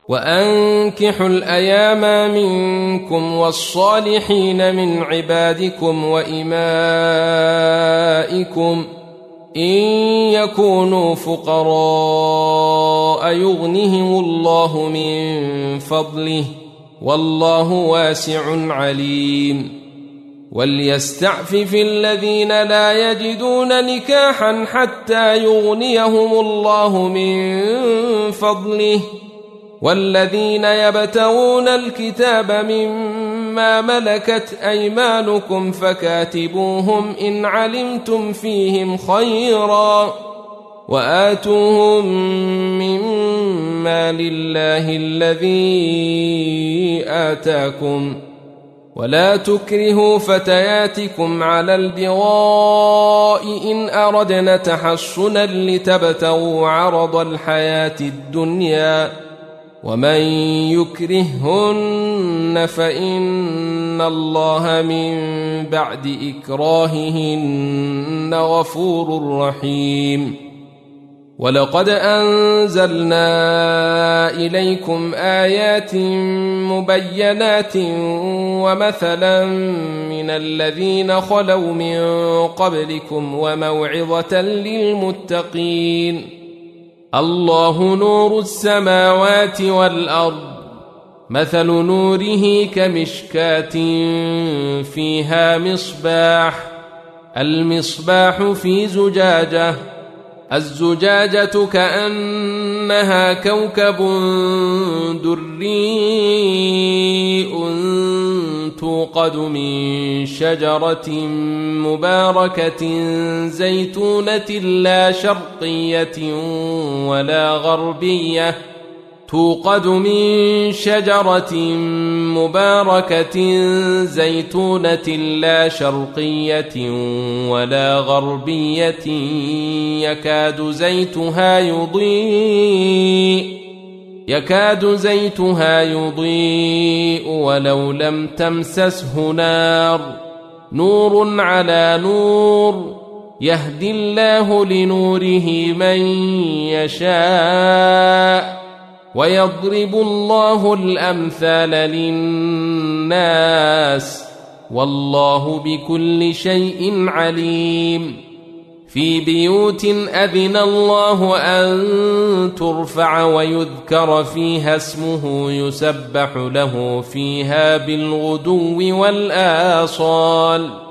وأنكحوا الأيام منكم والصالحين من عبادكم وإمائكم إن يكونوا فقراء يغنهم الله من فضله والله واسع عليم وليستعفف الذين لا يجدون نكاحا حتى يغنيهم الله من فضله والذين يبتغون الكتاب مما ملكت أيمانكم فكاتبوهم إن علمتم فيهم خيرا وآتوهم مما لله الذي آتاكم ولا تكرهوا فتياتكم على البغاء إن أردنا تحصنا لتبتغوا عرض الحياة الدنيا ومن يكرههن فإن الله من بعد إكراههن غفور رحيم ولقد أنزلنا إليكم آيات مبينات ومثلا من الذين خلوا من قبلكم وموعظة للمتقين الله نور السماوات والأرض مثل نوره كمشكاة فيها مصباح المصباح في زجاجة الزجاجة كأنها كوكب دري توقد من شجرة مباركة زيتونة لا شرقية ولا غربية توقد من شجرة مباركة زيتونة لا شرقية ولا غربية يكاد زيتها يضيء ولو لم تمسسه نار نور على نور يهدي الله لنوره من يشاء ويضرب الله الأمثال للناس والله بكل شيء عليم في بيوت أذن الله أن ترفع ويذكر فيها اسمه يسبح له فيها بالغدو والآصال